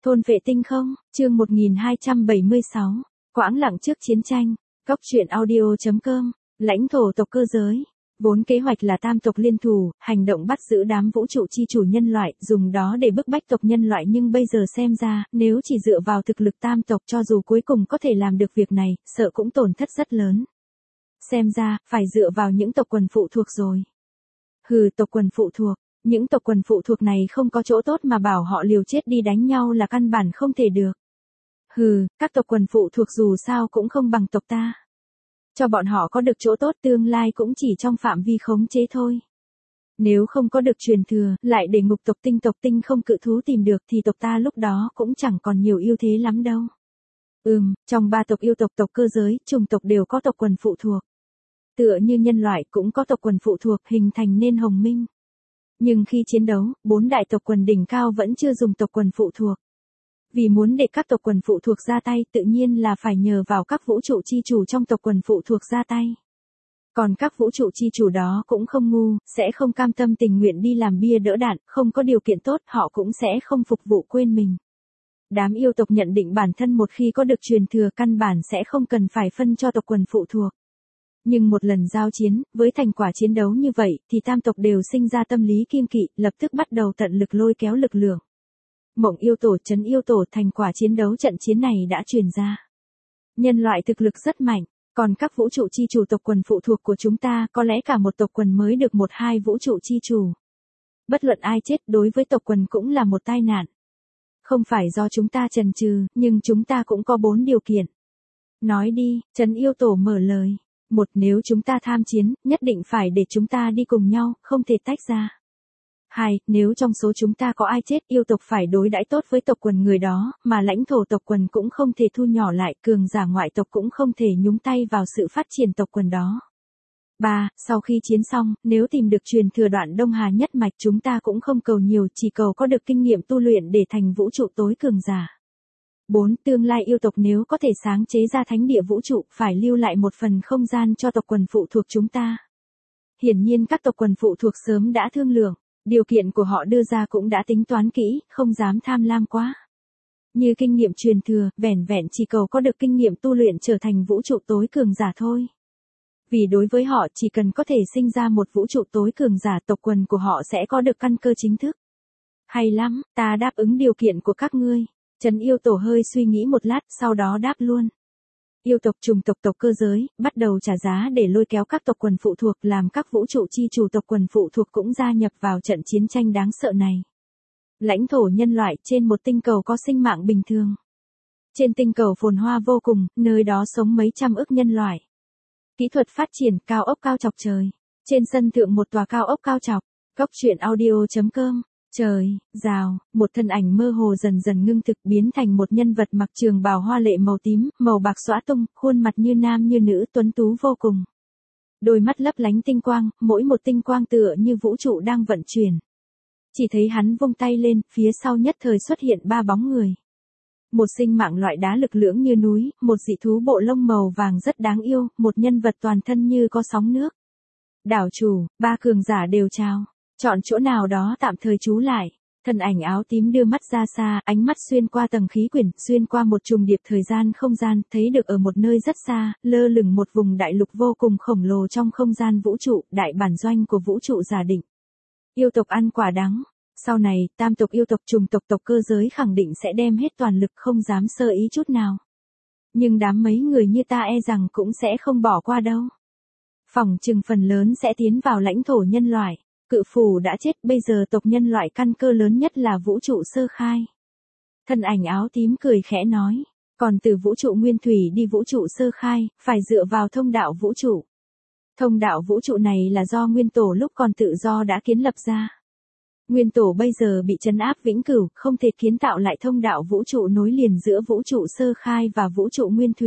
Thôn vệ tinh không, chương 1276, quãng lặng trước chiến tranh, góc truyện audio.com, lãnh thổ tộc cơ giới. Vốn kế hoạch là tam tộc liên thủ, hành động bắt giữ đám vũ trụ chi chủ nhân loại, dùng đó để bức bách tộc nhân loại, nhưng bây giờ xem ra, nếu chỉ dựa vào thực lực tam tộc cho dù cuối cùng có thể làm được việc này, sợ cũng tổn thất rất lớn. Xem ra, phải dựa vào những tộc quần phụ thuộc rồi. Hừ, tộc quần phụ thuộc. Những tộc quần phụ thuộc này không có chỗ tốt mà bảo họ liều chết đi đánh nhau là căn bản không thể được. Hừ, các tộc quần phụ thuộc dù sao cũng không bằng tộc ta. Cho bọn họ có được chỗ tốt tương lai cũng chỉ trong phạm vi khống chế thôi. Nếu không có được truyền thừa, lại để ngục tộc tinh không cự thú tìm được thì tộc ta lúc đó cũng chẳng còn nhiều ưu thế lắm đâu. Trong ba tộc yêu tộc tộc cơ giới, chủng tộc đều có tộc quần phụ thuộc. Tựa như nhân loại cũng có tộc quần phụ thuộc hình thành nên Hồng Minh. Nhưng khi chiến đấu, 4 đại tộc quần đỉnh cao vẫn chưa dùng tộc quần phụ thuộc. Vì muốn để các tộc quần phụ thuộc ra tay tự nhiên là phải nhờ vào các vũ trụ chi chủ trong tộc quần phụ thuộc ra tay. Còn các vũ trụ chi chủ đó cũng không ngu, sẽ không cam tâm tình nguyện đi làm bia đỡ đạn, không có điều kiện tốt họ cũng sẽ không phục vụ quên mình. Đám yêu tộc nhận định bản thân một khi có được truyền thừa căn bản sẽ không cần phải phân cho tộc quần phụ thuộc. Nhưng một lần giao chiến, với thành quả chiến đấu như vậy, thì tam tộc đều sinh ra tâm lý kiêng kỵ, lập tức bắt đầu tận lực lôi kéo lực lượng. Mộng yêu tổ, trấn yêu tổ, thành quả chiến đấu trận chiến này đã truyền ra. Nhân loại thực lực rất mạnh, còn các vũ trụ chi chủ tộc quần phụ thuộc của chúng ta có lẽ cả một tộc quần mới được 1-2 vũ trụ chi chủ. Bất luận ai chết đối với tộc quần cũng là một tai nạn. Không phải do chúng ta chần chừ, nhưng chúng ta cũng có 4 điều kiện. Nói đi, trấn yêu tổ mở lời. 1. Nếu chúng ta tham chiến, nhất định phải để chúng ta đi cùng nhau, không thể tách ra. 2. Nếu trong số chúng ta có ai chết, yêu tộc phải đối đãi tốt với tộc quần người đó, mà lãnh thổ tộc quần cũng không thể thu nhỏ lại, cường giả ngoại tộc cũng không thể nhúng tay vào sự phát triển tộc quần đó. 3. Sau khi chiến xong, nếu tìm được truyền thừa đoạn Đông Hà nhất mạch chúng ta cũng không cầu nhiều, chỉ cầu có được kinh nghiệm tu luyện để thành vũ trụ tối cường giả. 4. Tương lai yêu tộc nếu có thể sáng chế ra thánh địa vũ trụ, phải lưu lại một phần không gian cho tộc quần phụ thuộc chúng ta. Hiển nhiên các tộc quần phụ thuộc sớm đã thương lượng, điều kiện của họ đưa ra cũng đã tính toán kỹ, không dám tham lam quá. Như kinh nghiệm truyền thừa, vẻn vẹn chỉ cầu có được kinh nghiệm tu luyện trở thành vũ trụ tối cường giả thôi. Vì đối với họ chỉ cần có thể sinh ra một vũ trụ tối cường giả, tộc quần của họ sẽ có được căn cơ chính thức. Hay lắm, ta đáp ứng điều kiện của các ngươi. Trấn yêu tổ hơi suy nghĩ một lát, sau đó đáp luôn. Yêu tộc chủng tộc tộc cơ giới, bắt đầu trả giá để lôi kéo các tộc quần phụ thuộc, làm các vũ trụ chi chủ tộc quần phụ thuộc cũng gia nhập vào trận chiến tranh đáng sợ này. Lãnh thổ nhân loại trên một tinh cầu có sinh mạng bình thường. Trên tinh cầu phồn hoa vô cùng, nơi đó sống mấy trăm ức nhân loại. Kỹ thuật phát triển, cao ốc cao chọc trời. Trên sân thượng một tòa cao ốc cao chọc. Góc truyện audio.com. Trời, rào, một thân ảnh mơ hồ dần dần ngưng thực biến thành một nhân vật mặc trường bào hoa lệ màu tím, màu bạc xõa tung, khuôn mặt như nam như nữ, tuấn tú vô cùng. Đôi mắt lấp lánh tinh quang, mỗi một tinh quang tựa như vũ trụ đang vận chuyển. Chỉ thấy hắn vung tay lên, phía sau nhất thời xuất hiện 3 bóng người. Một sinh mạng loại đá lực lưỡng như núi, một dị thú bộ lông màu vàng rất đáng yêu, một nhân vật toàn thân như có sóng nước. Đảo chủ, 3 cường giả đều chào. Chọn chỗ nào đó tạm thời trú lại. Thân ảnh áo tím đưa mắt ra xa, ánh mắt xuyên qua tầng khí quyển, xuyên qua một trùng điệp thời gian không gian, thấy được ở một nơi rất xa, lơ lửng một vùng đại lục vô cùng khổng lồ trong không gian vũ trụ, đại bản doanh của vũ trụ giả định. Yêu tộc ăn quả đắng. Sau này, tam tộc yêu tộc chủng tộc tộc cơ giới khẳng định sẽ đem hết toàn lực, không dám sơ ý chút nào. Nhưng đám mấy người như ta e rằng cũng sẽ không bỏ qua đâu. Phỏng chừng phần lớn sẽ tiến vào lãnh thổ nhân loại. Cự phù đã chết, bây giờ tộc nhân loại căn cơ lớn nhất là vũ trụ sơ khai. Thân ảnh áo tím cười khẽ nói, còn từ vũ trụ nguyên thủy đi vũ trụ sơ khai, phải dựa vào thông đạo vũ trụ. Thông đạo vũ trụ này là do nguyên tổ lúc còn tự do đã kiến lập ra. Nguyên tổ bây giờ bị trấn áp vĩnh cửu, không thể kiến tạo lại thông đạo vũ trụ nối liền giữa vũ trụ sơ khai và vũ trụ nguyên thủy.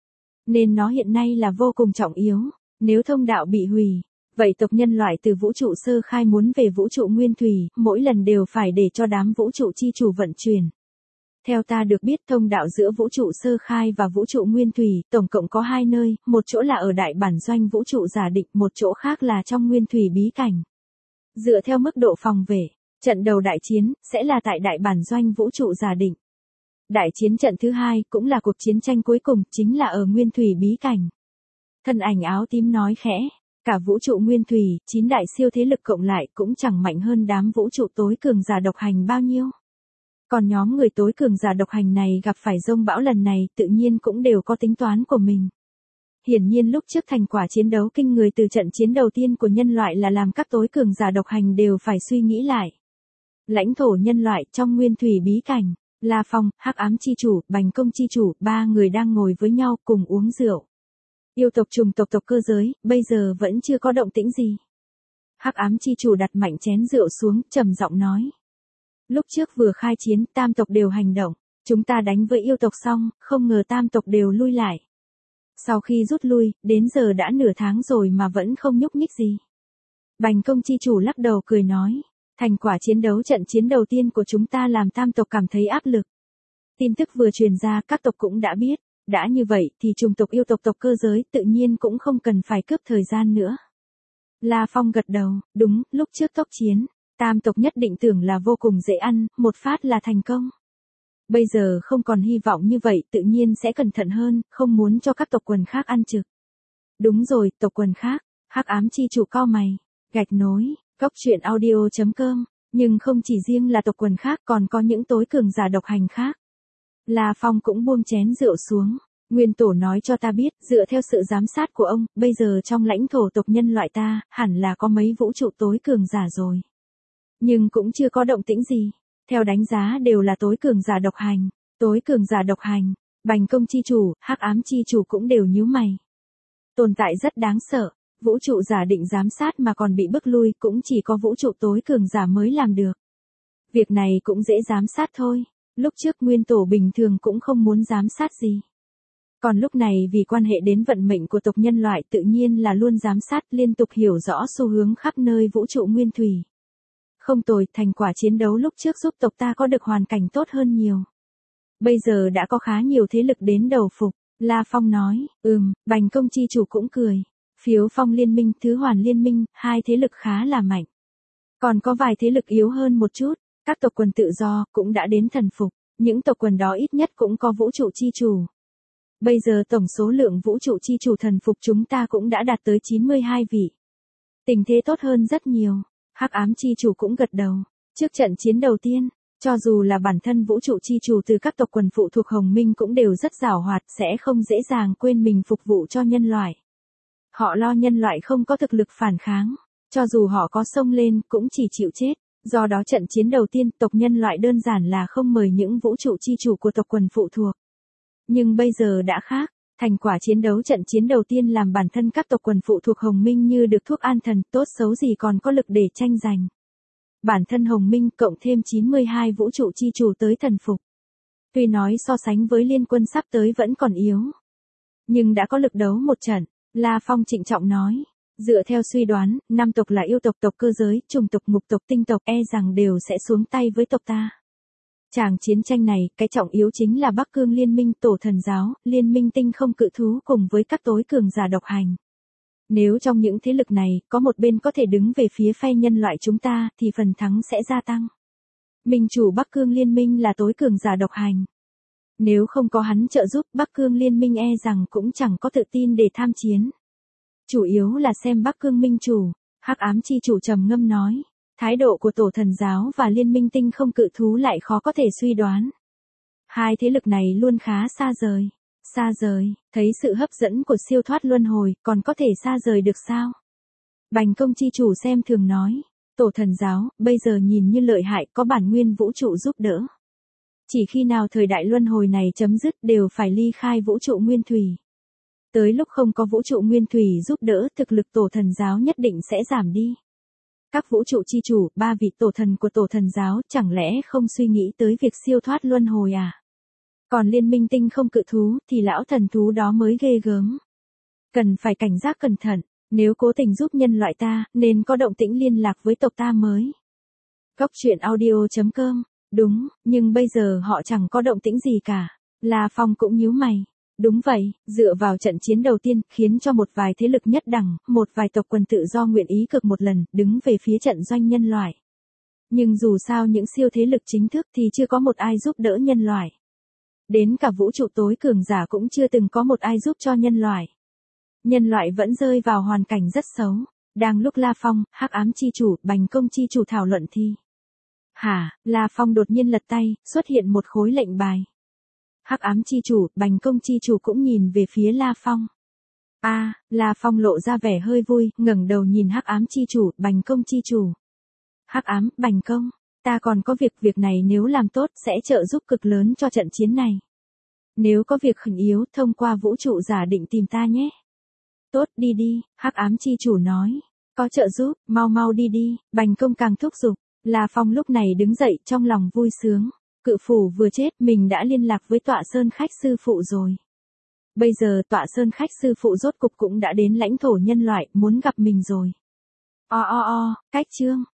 Nên nó hiện nay là vô cùng trọng yếu, nếu thông đạo bị hủy. Vậy tộc nhân loại từ vũ trụ sơ khai muốn về vũ trụ nguyên thủy, mỗi lần đều phải để cho đám vũ trụ chi chủ vận chuyển. Theo ta được biết thông đạo giữa vũ trụ sơ khai và vũ trụ nguyên thủy, tổng cộng có 2 nơi, một chỗ là ở đại bản doanh vũ trụ giả định, một chỗ khác là trong nguyên thủy bí cảnh. Dựa theo mức độ phòng vệ, trận đầu đại chiến, sẽ là tại đại bản doanh vũ trụ giả định. Đại chiến trận thứ hai cũng là cuộc chiến tranh cuối cùng, chính là ở Nguyên Thủy bí cảnh. Thân ảnh áo tím nói khẽ, cả vũ trụ Nguyên Thủy, 9 đại siêu thế lực cộng lại cũng chẳng mạnh hơn đám vũ trụ tối cường giả độc hành bao nhiêu. Còn nhóm người tối cường giả độc hành này gặp phải dông bão lần này tự nhiên cũng đều có tính toán của mình. Hiển nhiên lúc trước thành quả chiến đấu kinh người từ trận chiến đầu tiên của nhân loại là làm các tối cường giả độc hành đều phải suy nghĩ lại. Lãnh thổ nhân loại trong Nguyên Thủy bí cảnh, La Phong, Hắc Ám chi chủ, Bành Công chi chủ, ba người đang ngồi với nhau cùng uống rượu. Yêu tộc trùng tộc tộc cơ giới, bây giờ vẫn chưa có động tĩnh gì. Hắc Ám chi chủ đặt mạnh chén rượu xuống, trầm giọng nói. Lúc trước vừa khai chiến, tam tộc đều hành động, chúng ta đánh với yêu tộc xong, không ngờ tam tộc đều lui lại. Sau khi rút lui, đến giờ đã nửa tháng rồi mà vẫn không nhúc nhích gì. Bành Công chi chủ lắc đầu cười nói, thành quả chiến đấu trận chiến đầu tiên của chúng ta làm tam tộc cảm thấy áp lực. Tin tức vừa truyền ra các tộc cũng đã biết, đã như vậy thì trùng tộc yêu tộc tộc cơ giới tự nhiên cũng không cần phải cướp thời gian nữa. La Phong gật đầu, đúng, lúc trước tốc chiến, tam tộc nhất định tưởng là vô cùng dễ ăn, một phát là thành công. Bây giờ không còn hy vọng như vậy tự nhiên sẽ cẩn thận hơn, không muốn cho các tộc quần khác ăn trực. Đúng rồi, tộc quần khác, Hắc Ám chi chủ cau mày, gạch nối, goctruyện.audio.com, nhưng không chỉ riêng là tộc quần khác còn có những tối cường giả độc hành khác. La Phong cũng buông chén rượu xuống, Nguyên Tổ nói cho ta biết, dựa theo sự giám sát của ông, bây giờ trong lãnh thổ tộc nhân loại ta, hẳn là có mấy vũ trụ tối cường giả rồi. Nhưng cũng chưa có động tĩnh gì. Theo đánh giá đều là tối cường giả độc hành, tối cường giả độc hành, Bành Công chi chủ, Hắc Ám chi chủ cũng đều nhíu mày. Tồn tại rất đáng sợ, vũ trụ giả định giám sát mà còn bị bức lui cũng chỉ có vũ trụ tối cường giả mới làm được. Việc này cũng dễ giám sát thôi, lúc trước Nguyên Tổ bình thường cũng không muốn giám sát gì. Còn lúc này vì quan hệ đến vận mệnh của tộc nhân loại tự nhiên là luôn giám sát liên tục hiểu rõ xu hướng khắp nơi vũ trụ Nguyên Thủy. Không tồi, thành quả chiến đấu lúc trước giúp tộc ta có được hoàn cảnh tốt hơn nhiều. Bây giờ đã có khá nhiều thế lực đến đầu phục, La Phong nói, Bành Công chi chủ cũng cười. Phiếu Phong liên minh, Thứ Hoàn liên minh, hai thế lực khá là mạnh. Còn có vài thế lực yếu hơn một chút, các tộc quần tự do cũng đã đến thần phục, những tộc quần đó ít nhất cũng có vũ trụ chi chủ. Bây giờ tổng số lượng vũ trụ chi chủ thần phục chúng ta cũng đã đạt tới 92 vị. Tình thế tốt hơn rất nhiều. Hắc Ám chi chủ cũng gật đầu. Trước trận chiến đầu tiên, cho dù là bản thân vũ trụ chi chủ từ các tộc quần phụ thuộc Hồng Minh cũng đều rất giàu hoạt, sẽ không dễ dàng quên mình phục vụ cho nhân loại. Họ lo nhân loại không có thực lực phản kháng, cho dù họ có xông lên cũng chỉ chịu chết. Do đó trận chiến đầu tiên tộc nhân loại đơn giản là không mời những vũ trụ chi chủ của tộc quần phụ thuộc. Nhưng bây giờ đã khác. Thành quả chiến đấu trận chiến đầu tiên làm bản thân các tộc quần phụ thuộc Hồng Minh như được thuốc an thần, tốt xấu gì còn có lực để tranh giành. Bản thân Hồng Minh cộng thêm 92 vũ trụ chi chủ tới thần phục. Tuy nói so sánh với liên quân sắp tới vẫn còn yếu. Nhưng đã có lực đấu một trận, La Phong trịnh trọng nói. Dựa theo suy đoán, 5 tộc là yêu tộc tộc cơ giới, trùng tộc ngục tộc tinh tộc rằng đều sẽ xuống tay với tộc ta. Tràng chiến tranh này, cái trọng yếu chính là Bắc Cương Liên minh, Tổ Thần Giáo, Liên minh Tinh Không Cự Thú cùng với các tối cường giả độc hành. Nếu trong những thế lực này, có một bên có thể đứng về phía phe nhân loại chúng ta, thì phần thắng sẽ gia tăng. Minh chủ Bắc Cương Liên minh là tối cường giả độc hành. Nếu không có hắn trợ giúp, Bắc Cương Liên minh rằng cũng chẳng có tự tin để tham chiến. Chủ yếu là xem Bắc Cương minh chủ, Hắc Ám chi chủ trầm ngâm nói. Thái độ của Tổ Thần Giáo và Liên minh Tinh Không Cự Thú lại khó có thể suy đoán. Hai thế lực này luôn khá xa rời. Xa rời, thấy sự hấp dẫn của siêu thoát luân hồi, còn có thể xa rời được sao? Bành Công chi chủ xem thường nói. Tổ Thần Giáo, bây giờ nhìn như lợi hại, có bản nguyên vũ trụ giúp đỡ. Chỉ khi nào thời đại luân hồi này chấm dứt đều phải ly khai vũ trụ nguyên thủy. Tới lúc không có vũ trụ nguyên thủy giúp đỡ, thực lực Tổ Thần Giáo nhất định sẽ giảm đi. Các vũ trụ chi chủ, 3 vị tổ thần của Tổ Thần Giáo chẳng lẽ không suy nghĩ tới việc siêu thoát luân hồi à? Còn Liên minh Tinh Không Cự Thú thì lão thần thú đó mới ghê gớm. Cần phải cảnh giác cẩn thận, nếu cố tình giúp nhân loại ta, nên có động tĩnh liên lạc với tộc ta mới. Goctruyện.audio.com, đúng, nhưng bây giờ họ chẳng có động tĩnh gì cả. La Phong cũng nhíu mày. Đúng vậy, dựa vào trận chiến đầu tiên, khiến cho một vài thế lực nhất đẳng, một vài tộc quần tự do nguyện ý cực một lần, đứng về phía trận doanh nhân loại. Nhưng dù sao những siêu thế lực chính thức thì chưa có một ai giúp đỡ nhân loại. Đến cả vũ trụ tối cường giả cũng chưa từng có một ai giúp cho nhân loại. Nhân loại vẫn rơi vào hoàn cảnh rất xấu. Đang lúc La Phong, Hắc Ám Chi Chủ, Bành Công Chi Chủ thảo luận thì. La Phong đột nhiên lật tay, xuất hiện một khối lệnh bài. Hắc Ám Chi Chủ, Bành Công Chi Chủ cũng nhìn về phía La Phong. La Phong lộ ra vẻ hơi vui, ngẩng đầu nhìn Hắc Ám Chi Chủ, Bành Công Chi Chủ. Hắc Ám, Bành Công, ta còn có việc này nếu làm tốt sẽ trợ giúp cực lớn cho trận chiến này. Nếu có việc khẩn yếu, thông qua vũ trụ giả định tìm ta nhé. Tốt, đi, Hắc Ám Chi Chủ nói. Có trợ giúp, mau đi, Bành Công càng thúc giục. La Phong lúc này đứng dậy trong lòng vui sướng. Cự phủ vừa chết, mình đã liên lạc với Tọa Sơn Khách sư phụ rồi. Bây giờ Tọa Sơn Khách sư phụ rốt cục cũng đã đến lãnh thổ nhân loại, muốn gặp mình rồi. Cách chương